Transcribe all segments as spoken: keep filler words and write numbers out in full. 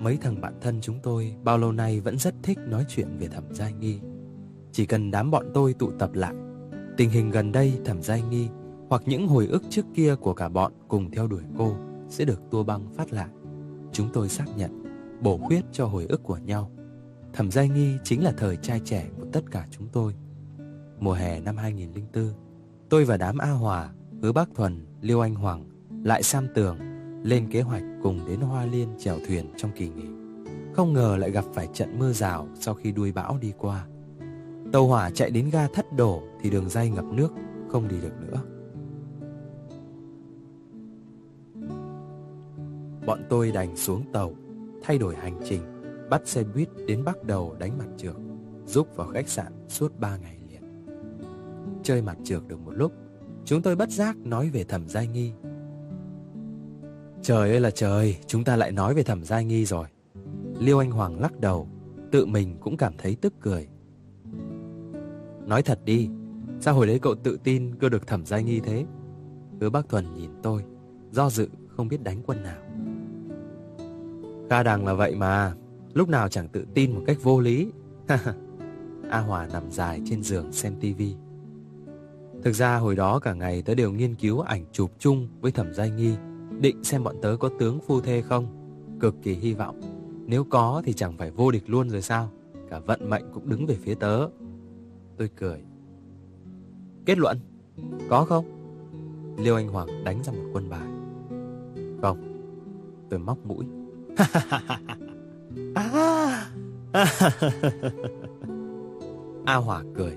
Mấy thằng bạn thân chúng tôi bao lâu nay vẫn rất thích nói chuyện về Thẩm Giai Nghi. Chỉ cần đám bọn tôi tụ tập lại, tình hình gần đây Thẩm Giai Nghi hoặc những hồi ức trước kia của cả bọn cùng theo đuổi cô sẽ được tua băng phát lại. Chúng tôi xác nhận, bổ khuyết cho hồi ức của nhau. Thẩm Giai Nghi chính là thời trai trẻ của tất cả chúng tôi. Mùa hè năm hai nghìn lẻ bốn, tôi và đám A Hòa, Hứa Bác Thuần, Liêu Anh Hoàng, lại Sam Tường lên kế hoạch cùng đến Hoa Liên chèo thuyền trong kỳ nghỉ. Không ngờ lại gặp phải trận mưa rào sau khi đuôi bão đi qua. Tàu hỏa chạy đến ga Thất Đổ thì đường ray ngập nước, không đi được nữa. Bọn tôi đành xuống tàu, thay đổi hành trình, bắt xe buýt đến Bắc Đầu đánh mặt trược, rúc vào khách sạn suốt ba ngày liền. Chơi mặt trược được một lúc, chúng tôi bất giác nói về Thẩm Giai Nghi. Trời ơi là trời, chúng ta lại nói về Thẩm Giai Nghi rồi. Liêu Anh Hoàng lắc đầu, tự mình cũng cảm thấy tức cười. Nói thật đi, sao hồi đấy cậu tự tin cơ được Thẩm Giai Nghi thế? Hứa Bác Thuần nhìn tôi, do dự không biết đánh quân nào. Ca đằng là vậy mà, lúc nào chẳng tự tin một cách vô lý. A Hòa nằm dài trên giường xem tivi. Thực ra hồi đó cả ngày tớ đều nghiên cứu ảnh chụp chung với Thẩm Giai Nghi, định xem bọn tớ có tướng phu thê không. Cực kỳ hy vọng, nếu có thì chẳng phải vô địch luôn rồi sao? Cả vận mệnh cũng đứng về phía tớ. Tôi cười. Kết luận, có không? Liêu Anh Hoàng đánh ra một quân bài. Không. Tôi móc mũi. A Hòa cười.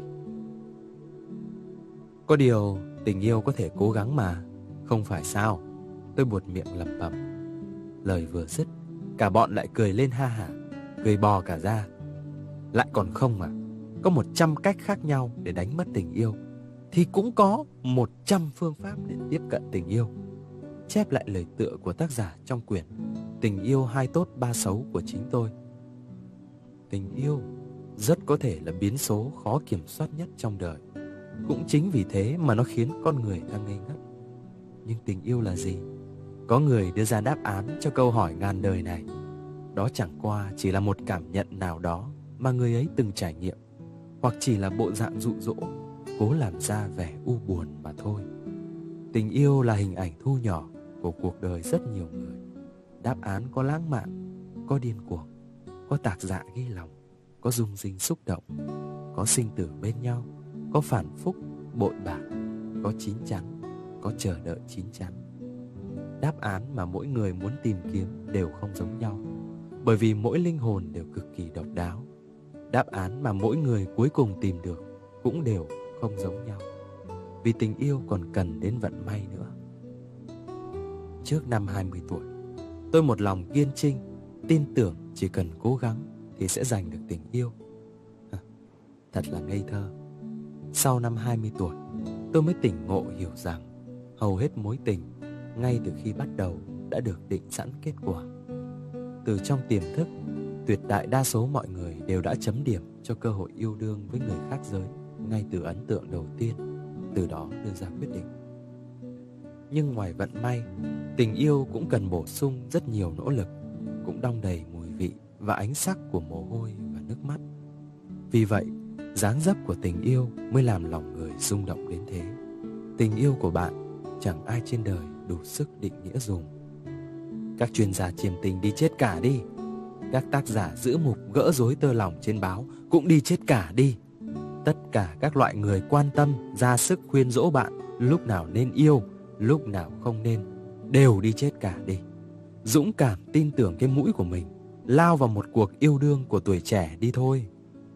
Có điều tình yêu có thể cố gắng mà, không phải sao? Tôi buột miệng lẩm bẩm. Lời vừa dứt, cả bọn lại cười lên ha hả, cười bò cả ra. Lại còn không mà, có một trăm cách khác nhau để đánh mất tình yêu, thì cũng có một trăm phương pháp để tiếp cận tình yêu. Chép lại lời tựa của tác giả trong quyển Tình yêu hai tốt ba xấu của chính tôi. Tình yêu rất có thể là biến số khó kiểm soát nhất trong đời. Cũng chính vì thế mà nó khiến con người ta ngây ngất. Nhưng tình yêu là gì? Có người đưa ra đáp án cho câu hỏi ngàn đời này. Đó chẳng qua chỉ là một cảm nhận nào đó mà người ấy từng trải nghiệm, hoặc chỉ là bộ dạng dụ dỗ, cố làm ra vẻ u buồn mà thôi. Tình yêu là hình ảnh thu nhỏ của cuộc đời rất nhiều người. Đáp án có lãng mạn, có điên cuồng, có tạc dạ ghi lòng, có rung rinh xúc động, có sinh tử bên nhau, có phản phúc, bội bạc, có chín chắn, có chờ đợi chín chắn. Đáp án mà mỗi người muốn tìm kiếm đều không giống nhau, bởi vì mỗi linh hồn đều cực kỳ độc đáo. Đáp án mà mỗi người cuối cùng tìm được cũng đều không giống nhau, vì tình yêu còn cần đến vận may nữa. Trước năm hai mươi tuổi, tôi một lòng kiên trinh, tin tưởng chỉ cần cố gắng thì sẽ giành được tình yêu. Thật là ngây thơ. Sau năm hai mươi tuổi, tôi mới tỉnh ngộ hiểu rằng hầu hết mối tình ngay từ khi bắt đầu đã được định sẵn kết quả. Từ trong tiềm thức, tuyệt đại đa số mọi người đều đã chấm điểm cho cơ hội yêu đương với người khác giới ngay từ ấn tượng đầu tiên, từ đó đưa ra quyết định. Nhưng ngoài vận may, tình yêu cũng cần bổ sung rất nhiều nỗ lực, cũng đong đầy mùi vị và ánh sắc của mồ hôi và nước mắt. Vì vậy, dáng dấp của tình yêu mới làm lòng người rung động đến thế. Tình yêu của bạn chẳng ai trên đời đủ sức định nghĩa dùng. Các chuyên gia chiêm tình đi chết cả đi. Các tác giả giữ mục gỡ rối tơ lòng trên báo cũng đi chết cả đi. Tất cả các loại người quan tâm ra sức khuyên dỗ bạn lúc nào nên yêu, lúc nào không nên, đều đi chết cả đi. Dũng cảm tin tưởng cái mũi của mình, lao vào một cuộc yêu đương của tuổi trẻ đi thôi.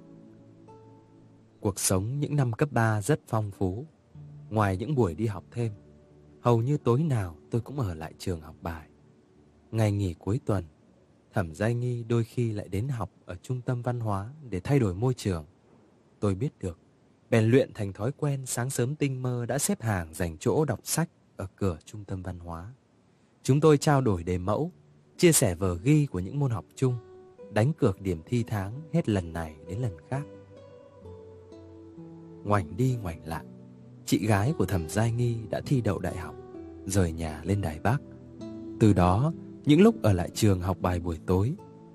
Cuộc sống những năm cấp ba rất phong phú. Ngoài những buổi đi học thêm, hầu như tối nào tôi cũng ở lại trường học bài. Ngày nghỉ cuối tuần, Thẩm Giai Nghi đôi khi lại đến học ở trung tâm văn hóa để thay đổi môi trường. Tôi biết được, bèn luyện thành thói quen sáng sớm tinh mơ đã xếp hàng dành chỗ đọc sách ở cửa trung tâm văn hóa. Chúng tôi trao đổi đề mẫu, chia sẻ vở ghi của những môn học chung, đánh cược điểm thi tháng hết lần này đến lần khác. Ngoảnh đi ngoảnh lại, chị gái của Thẩm Giai Nghi đã thi đậu đại học, rời nhà lên Đài Bắc. Từ đó, những lúc ở lại trường học bài buổi tối,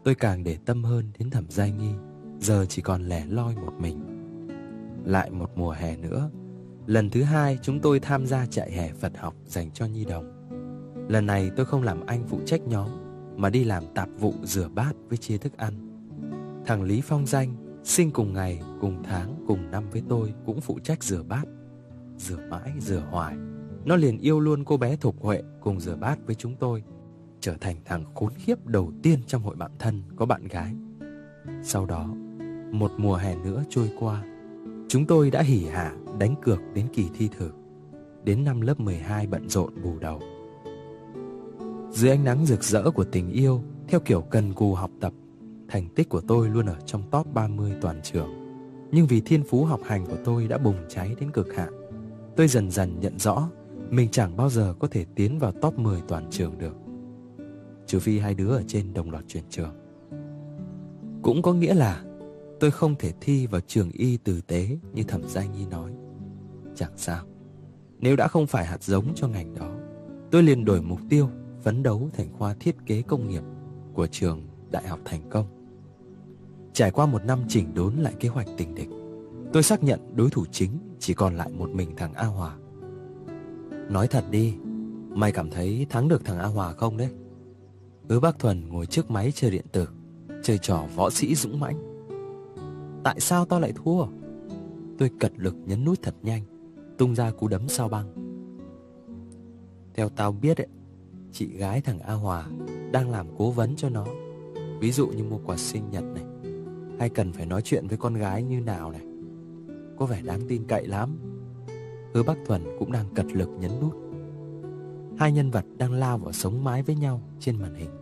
tôi càng để tâm hơn đến Thẩm Giai Nghi, giờ chỉ còn lẻ loi một mình. Lại một mùa hè nữa, lần thứ hai chúng tôi tham gia trại hè Phật học dành cho nhi đồng. Lần này tôi không làm anh phụ trách nhóm, mà đi làm tạp vụ rửa bát với chia thức ăn. Thằng Lý Phong Danh, sinh cùng ngày, cùng tháng, cùng năm với tôi, cũng phụ trách rửa bát. Rửa mãi, rửa hoài, nó liền yêu luôn cô bé Thục Huệ cùng rửa bát với chúng tôi, trở thành thằng khốn khiếp đầu tiên trong hội bạn thân có bạn gái. Sau đó, một mùa hè nữa trôi qua, chúng tôi đã hỉ hả đánh cược đến kỳ thi thử. Đến năm lớp mười hai bận rộn bù đầu. Dưới ánh nắng rực rỡ của tình yêu, theo kiểu cần cù học tập, thành tích của tôi luôn ở trong top ba mươi toàn trường. Nhưng vì thiên phú học hành của tôi đã bùng cháy đến cực hạn, tôi dần dần nhận rõ mình chẳng bao giờ có thể tiến vào top mười toàn trường được, trừ phi hai đứa ở trên đồng loạt chuyển trường. Cũng có nghĩa là tôi không thể thi vào trường y tử tế như Thẩm Giai Nghi nói. Chẳng sao, nếu đã không phải hạt giống cho ngành đó, tôi liền đổi mục tiêu, phấn đấu thành khoa thiết kế công nghiệp của trường Đại học Thành Công. Trải qua một năm chỉnh đốn lại kế hoạch tình địch, tôi xác nhận đối thủ chính chỉ còn lại một mình thằng A Hòa. Nói thật đi, mày cảm thấy thắng được thằng A Hòa không đấy? Hứa Bác Thuần ngồi trước máy chơi điện tử, chơi trò võ sĩ dũng mãnh. Tại sao tao lại thua? Tôi cật lực nhấn nút thật nhanh, tung ra cú đấm sao băng. Theo tao biết ấy, chị gái thằng A Hòa đang làm cố vấn cho nó. Ví dụ như mua quà sinh nhật này, hay cần phải nói chuyện với con gái như nào này. Có vẻ đáng tin cậy lắm. Hứa Bác Thuần cũng đang cật lực nhấn nút. Hai nhân vật đang lao vào sống mái với nhau trên màn hình.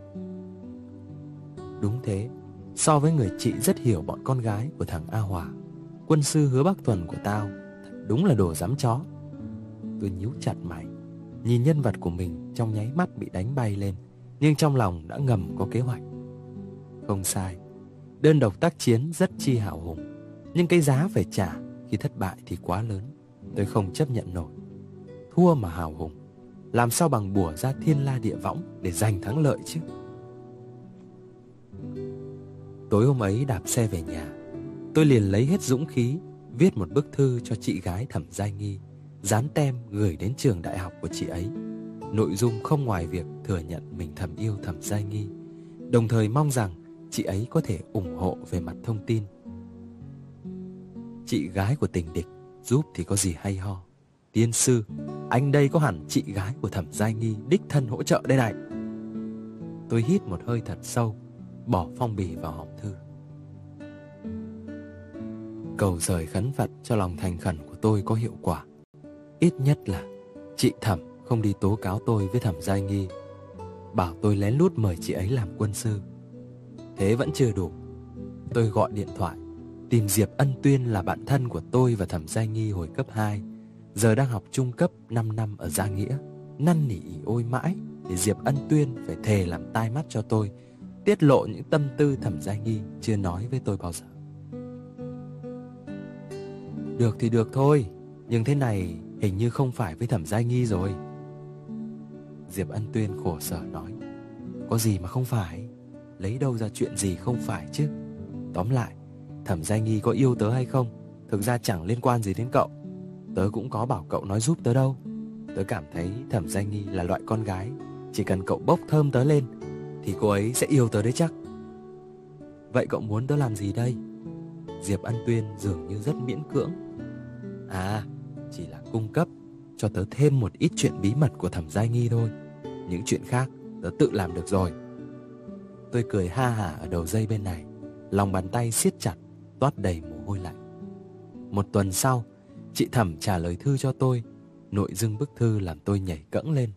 Đúng thế, so với người chị rất hiểu bọn con gái của thằng A Hòa, quân sư Hứa Bác Thuần của tao thật đúng là đồ dám chó. Tôi nhíu chặt mày, nhìn nhân vật của mình trong nháy mắt bị đánh bay lên, nhưng trong lòng đã ngầm có kế hoạch. Không sai, đơn độc tác chiến rất chi hào hùng, nhưng cái giá phải trả khi thất bại thì quá lớn. Tôi không chấp nhận nổi. Thua mà hào hùng, làm sao bằng bủa ra thiên la địa võng để giành thắng lợi chứ. Tối hôm ấy đạp xe về nhà, tôi liền lấy hết dũng khí viết một bức thư cho chị gái Thẩm Giai Nghi, dán tem gửi đến trường đại học của chị ấy. Nội dung không ngoài việc thừa nhận mình thầm yêu Thẩm Giai Nghi, đồng thời mong rằng chị ấy có thể ủng hộ về mặt thông tin. Chị gái của tình địch giúp thì có gì hay ho. Tiên sư, anh đây có hẳn chị gái của Thẩm Giai Nghi đích thân hỗ trợ đây này. Tôi hít một hơi thật sâu, bỏ phong bì vào hòm thư. Cầu rời khấn Phật cho lòng thành khẩn của tôi có hiệu quả. Ít nhất là chị Thẩm không đi tố cáo tôi với Thẩm Giai Nghi, bảo tôi lén lút mời chị ấy làm quân sư. Thế vẫn chưa đủ. Tôi gọi điện thoại tìm Diệp Ân Tuyên là bạn thân của tôi và Thẩm Giai Nghi hồi cấp hai, giờ đang học trung cấp năm năm ở Gia Nghĩa, năn nỉ ỉ ôi mãi để Diệp Ân Tuyên phải thề làm tai mắt cho tôi, tiết lộ những tâm tư Thẩm Giai Nghi chưa nói với tôi bao giờ. Được thì được thôi, nhưng thế này hình như không phải với Thẩm Giai Nghi rồi. Diệp Ân Tuyên khổ sở nói. Có gì mà không phải, lấy đâu ra chuyện gì không phải chứ. Tóm lại, Thẩm Giai Nghi có yêu tớ hay không thực ra chẳng liên quan gì đến cậu. Tớ cũng có bảo cậu nói giúp tớ đâu. Tớ cảm thấy Thẩm Giai Nghi là loại con gái, chỉ cần cậu bốc thơm tớ lên thì cô ấy sẽ yêu tớ đấy chắc. Vậy cậu muốn tớ làm gì đây? Diệp Ân Tuyên dường như rất miễn cưỡng. À, chỉ là cung cấp cho tớ thêm một ít chuyện bí mật của Thẩm Giai Nghi thôi. Những chuyện khác tớ tự làm được rồi. Tôi cười ha hả ở đầu dây bên này, lòng bàn tay siết chặt, toát đầy mồ hôi lạnh. Một tuần sau, chị Thẩm trả lời thư cho tôi. Nội dung bức thư làm tôi nhảy cẫng lên.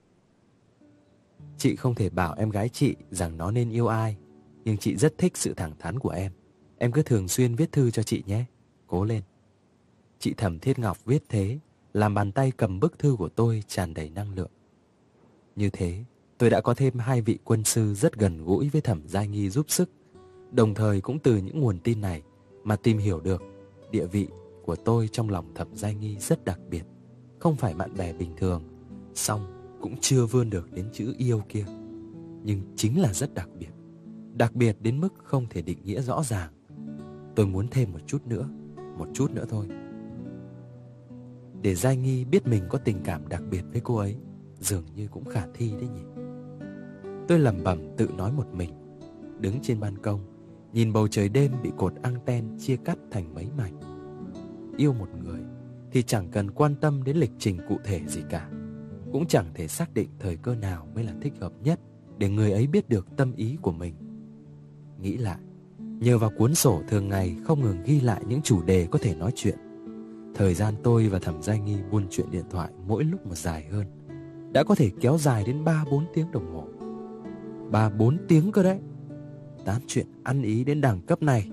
Chị không thể bảo em gái chị rằng nó nên yêu ai, nhưng chị rất thích sự thẳng thắn của em. Em cứ thường xuyên viết thư cho chị nhé. Cố lên. Chị Thẩm Thiết Ngọc viết thế, làm bàn tay cầm bức thư của tôi tràn đầy năng lượng. Như thế, tôi đã có thêm hai vị quân sư rất gần gũi với Thẩm Giai Nghi giúp sức. Đồng thời cũng từ những nguồn tin này mà tìm hiểu được địa vị của tôi trong lòng Thẩm Giai Nghi rất đặc biệt. Không phải bạn bè bình thường, song cũng chưa vươn được đến chữ yêu kia, nhưng chính là rất đặc biệt. đặc biệt đến mức không thể định nghĩa rõ ràng. Tôi muốn thêm một chút nữa, một chút nữa thôi. Để Giai Nghi biết mình có tình cảm đặc biệt với cô ấy dường như cũng khả thi đấy nhỉ. Tôi lẩm bẩm tự nói một mình, đứng trên ban công, nhìn bầu trời đêm bị cột anten chia cắt thành mấy mảnh. Yêu một người thì chẳng cần quan tâm đến lịch trình cụ thể gì cả, cũng chẳng thể xác định thời cơ nào mới là thích hợp nhất để người ấy biết được tâm ý của mình. Nghĩ lại, nhờ vào cuốn sổ thường ngày không ngừng ghi lại những chủ đề có thể nói chuyện, thời gian tôi và Thẩm Giai Nghi buôn chuyện điện thoại mỗi lúc một dài hơn, đã có thể kéo dài đến ba bốn tiếng đồng hồ. ba bốn tiếng cơ đấy. Tán chuyện ăn ý đến đẳng cấp này.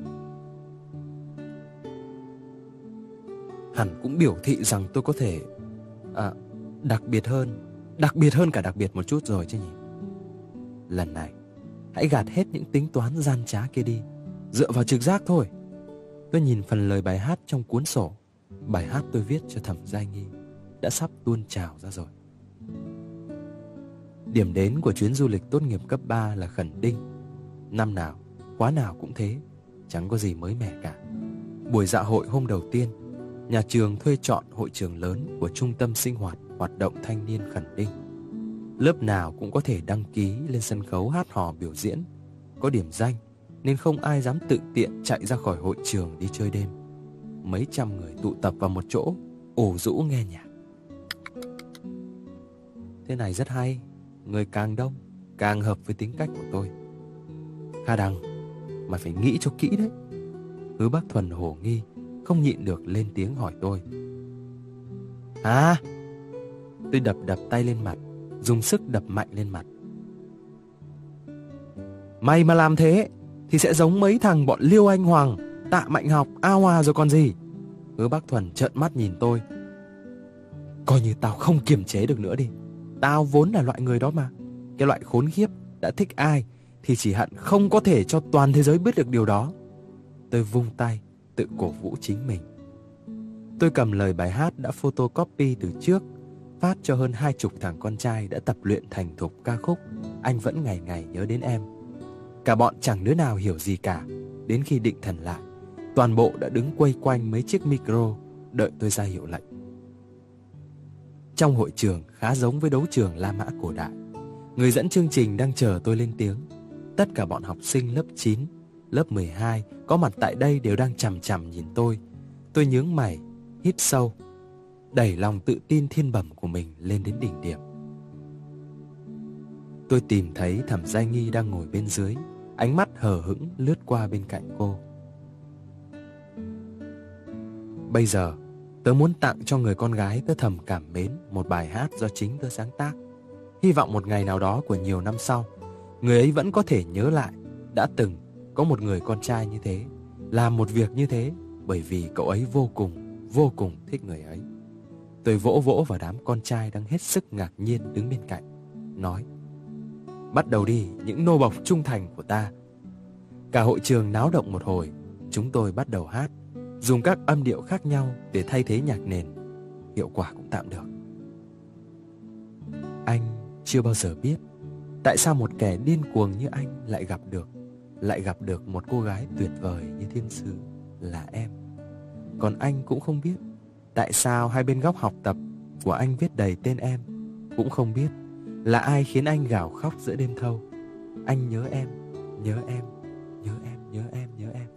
Hẳn cũng biểu thị rằng tôi có thể à, đặc biệt hơn, đặc biệt hơn cả đặc biệt một chút rồi chứ nhỉ. Lần này, hãy gạt hết những tính toán gian trá kia đi, dựa vào trực giác thôi. Tôi nhìn phần lời bài hát trong cuốn sổ. Bài hát tôi viết cho Thẩm Giai Nghi đã sắp tuôn trào ra rồi. Điểm đến của chuyến du lịch tốt nghiệp cấp ba là Khẩn Đinh. Năm nào, khóa nào cũng thế, chẳng có gì mới mẻ cả. Buổi dạ hội hôm đầu tiên, nhà trường thuê chọn hội trường lớn của Trung tâm Sinh hoạt Hoạt động Thanh niên Khẩn Đinh. Lớp nào cũng có thể đăng ký lên sân khấu hát hò biểu diễn. Có điểm danh nên không ai dám tự tiện chạy ra khỏi hội trường đi chơi đêm. Mấy trăm người tụ tập vào một chỗ, ổ rũ nghe nhạc. Thế này rất hay, người càng đông càng hợp với tính cách của tôi. Kha Đăng, mày phải nghĩ cho kỹ đấy. Hứa Bác Thuần hổ nghi, không nhịn được lên tiếng hỏi tôi. À? Tôi đập đập tay lên mặt, dùng sức đập mạnh lên mặt. Mày mà làm thế thì sẽ giống mấy thằng bọn Liêu Anh Hoàng, Tạ Mạnh Học, A Hòa rồi còn gì. Hứa Bác Thuần trợn mắt nhìn tôi. Coi như tao không kiềm chế được nữa đi. Tao vốn là loại người đó mà. Cái loại khốn khiếp đã thích ai thì chỉ hận không có thể cho toàn thế giới biết được điều đó. Tôi vung tay tự cổ vũ chính mình. Tôi cầm lời bài hát đã photocopy từ trước, phát cho hơn hai chục thằng con trai đã tập luyện thành thục ca khúc Anh Vẫn Ngày Ngày Nhớ Đến Em. Cả bọn chẳng đứa nào hiểu gì cả. Đến khi định thần lại, toàn bộ đã đứng quây quanh mấy chiếc micro đợi tôi ra hiệu lệnh. Trong hội trường khá giống với đấu trường La Mã cổ đại. Người dẫn chương trình đang chờ tôi lên tiếng. Tất cả bọn học sinh lớp chín, lớp mười hai có mặt tại đây đều đang chằm chằm nhìn tôi. Tôi nhướng mày, hít sâu, đẩy lòng tự tin thiên bẩm của mình lên đến đỉnh điểm. Tôi tìm thấy Thẩm Giai Nghi đang ngồi bên dưới, ánh mắt hờ hững lướt qua bên cạnh cô. Bây giờ, tớ muốn tặng cho người con gái tớ thầm cảm mến một bài hát do chính tớ sáng tác. Hy vọng một ngày nào đó của nhiều năm sau, người ấy vẫn có thể nhớ lại đã từng có một người con trai như thế, làm một việc như thế, bởi vì cậu ấy vô cùng, vô cùng thích người ấy. Tôi vỗ vỗ vào đám con trai đang hết sức ngạc nhiên đứng bên cạnh, nói: bắt đầu đi những nô bộc trung thành của ta. Cả hội trường náo động một hồi. Chúng tôi bắt đầu hát, dùng các âm điệu khác nhau để thay thế nhạc nền. Hiệu quả cũng tạm được. Anh chưa bao giờ biết tại sao một kẻ điên cuồng như anh lại gặp được Lại gặp được một cô gái tuyệt vời như thiên sứ là em. Còn anh cũng không biết tại sao hai bên góc học tập của anh viết đầy tên em. Cũng không biết là ai khiến anh gào khóc giữa đêm thâu. Anh nhớ em, nhớ em, nhớ em, nhớ em, nhớ em.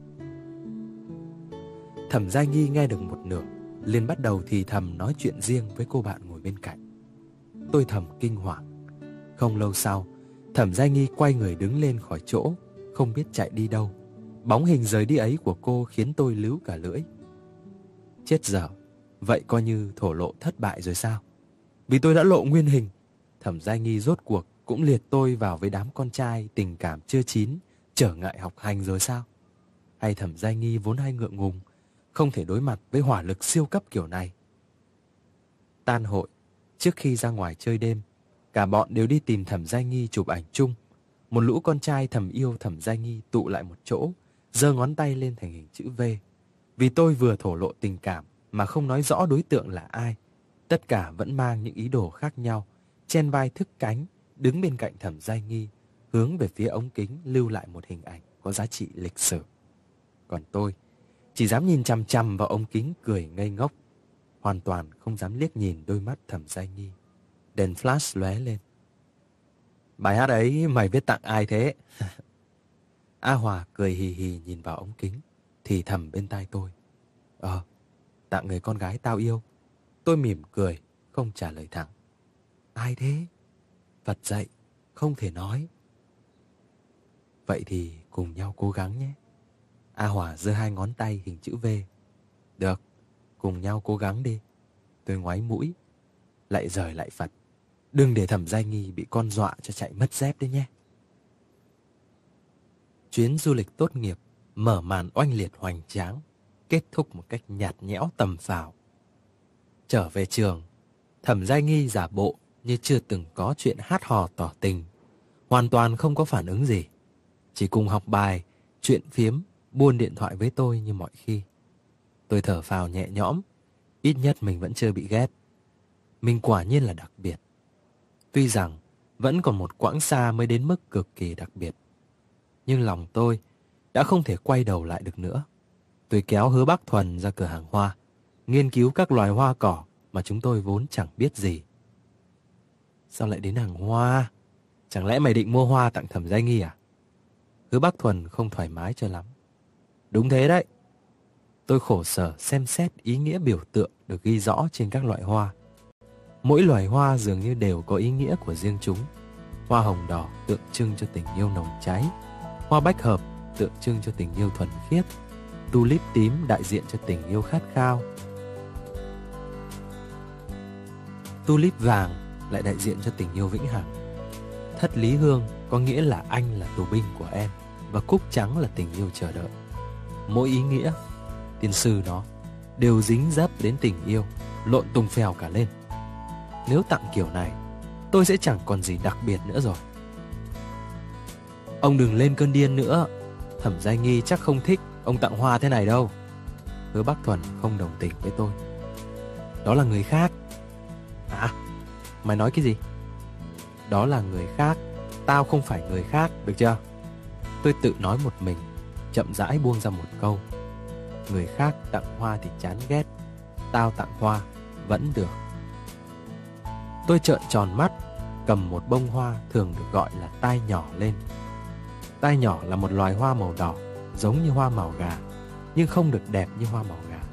Thẩm Giai Nghi nghe được một nửa, liền bắt đầu thì thầm nói chuyện riêng với cô bạn ngồi bên cạnh. Tôi thầm kinh hoàng. Không lâu sau, Thẩm Giai Nghi quay người đứng lên khỏi chỗ, không biết chạy đi đâu. Bóng hình rời đi ấy của cô khiến tôi líu cả lưỡi. Chết dở, vậy coi như thổ lộ thất bại rồi sao? Vì tôi đã lộ nguyên hình, Thẩm Giai Nghi rốt cuộc cũng liệt tôi vào với đám con trai tình cảm chưa chín, trở ngại học hành rồi sao? Hay Thẩm Giai Nghi vốn hay ngượng ngùng, không thể đối mặt với hỏa lực siêu cấp kiểu này? Tan hội, trước khi ra ngoài chơi đêm, cả bọn đều đi tìm Thẩm Giai Nghi chụp ảnh chung. Một lũ con trai thầm yêu Thẩm Giai Nghi tụ lại một chỗ, giơ ngón tay lên thành hình chữ V. Vì tôi vừa thổ lộ tình cảm mà không nói rõ đối tượng là ai. Tất cả vẫn mang những ý đồ khác nhau, chen vai thức cánh, đứng bên cạnh Thẩm Giai Nghi, hướng về phía ống kính lưu lại một hình ảnh có giá trị lịch sử. Còn tôi chỉ dám nhìn chằm chằm vào ống kính cười ngây ngốc, hoàn toàn không dám liếc nhìn đôi mắt Thẩm Giai Nghi. Đèn flash lóe lên. Bài hát ấy mày viết tặng ai thế? A Hòa cười hì hì nhìn vào ống kính, thì thầm bên tai tôi. Ờ, tặng người con gái tao yêu. Tôi mỉm cười, không trả lời thẳng. Ai thế? Phật dạy, không thể nói. Vậy thì cùng nhau cố gắng nhé. A Hòa giơ hai ngón tay hình chữ V. Được, cùng nhau cố gắng đi. Tôi ngoáy mũi, lại giời lại Phật. Đừng để Thẩm Giai Nghi bị con dọa cho chạy mất dép đấy nhé. Chuyến du lịch tốt nghiệp mở màn oanh liệt hoành tráng, kết thúc một cách nhạt nhẽo tầm phào. Trở về trường, Thẩm Giai Nghi giả bộ như chưa từng có chuyện hát hò tỏ tình, hoàn toàn không có phản ứng gì, chỉ cùng học bài, chuyện phiếm, buôn điện thoại với tôi như mọi khi. Tôi thở phào nhẹ nhõm, ít nhất mình vẫn chưa bị ghét. Mình quả nhiên là đặc biệt. Tuy rằng vẫn còn một quãng xa mới đến mức cực kỳ đặc biệt, nhưng lòng tôi đã không thể quay đầu lại được nữa. Tôi kéo Hứa Bác Thuần ra cửa hàng hoa, nghiên cứu các loài hoa cỏ mà chúng tôi vốn chẳng biết gì. Sao lại đến hàng hoa? Chẳng lẽ mày định mua hoa tặng Thẩm Giai Nghi à? Hứa Bác Thuần không thoải mái cho lắm. Đúng thế đấy. Tôi khổ sở xem xét ý nghĩa biểu tượng được ghi rõ trên các loại hoa. Mỗi loài hoa dường như đều có ý nghĩa của riêng chúng. Hoa hồng đỏ tượng trưng cho tình yêu nồng cháy, hoa bách hợp tượng trưng cho tình yêu thuần khiết, tulip tím đại diện cho tình yêu khát khao, tulip vàng lại đại diện cho tình yêu vĩnh hằng. Thất lý hương có nghĩa là anh là tù binh của em, và cúc trắng là tình yêu chờ đợi. Mỗi ý nghĩa, tiên sư nó đều dính dấp đến tình yêu, lộn tung phèo cả lên. Nếu tặng kiểu này, tôi sẽ chẳng còn gì đặc biệt nữa rồi. Ông đừng lên cơn điên nữa. Thẩm Giai Nghi chắc không thích ông tặng hoa thế này đâu. Hứa Bác Thuần không đồng tình với tôi. Đó là người khác. À, mày nói cái gì? Đó là người khác, tao không phải người khác, được chưa? Tôi tự nói một mình, chậm rãi buông ra một câu. Người khác tặng hoa thì chán ghét, tao tặng hoa vẫn được. Tôi trợn tròn mắt, cầm một bông hoa thường được gọi là tai nhỏ lên. Tai nhỏ là một loài hoa màu đỏ, giống như hoa màu gà, nhưng không được đẹp như hoa màu gà.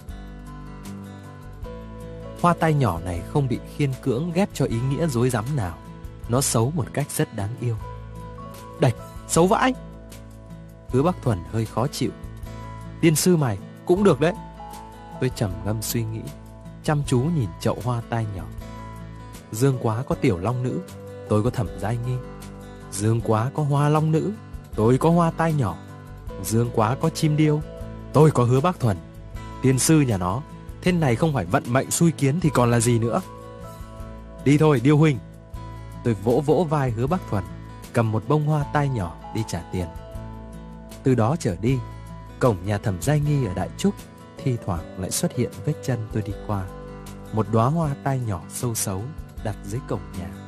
Hoa tai nhỏ này không bị khiên cưỡng ghép cho ý nghĩa rối rắm nào. Nó xấu một cách rất đáng yêu. Đạch, xấu vãi! Hứa Bác Thuần hơi khó chịu. Tiên sư mày cũng được đấy. Tôi trầm ngâm suy nghĩ, chăm chú nhìn chậu hoa tai nhỏ. Dương quá có tiểu long nữ, tôi có Thẩm Giai Nghi. Dương quá có hoa long nữ, tôi có hoa tai nhỏ. Dương quá có chim điêu, tôi có Hứa Bác Thuần. Tiên sư nhà nó, thế này không phải vận mệnh xui kiến thì còn là gì nữa. Đi thôi Điêu huynh. Tôi vỗ vỗ vai Hứa Bác Thuần, cầm một bông hoa tai nhỏ đi trả tiền. Từ đó trở đi, cổng nhà Thẩm Giai Nghi ở Đại Trúc thi thoảng lại xuất hiện vết chân tôi đi qua. Một đóa hoa tai nhỏ sâu xấu đặt dưới cổng nhà.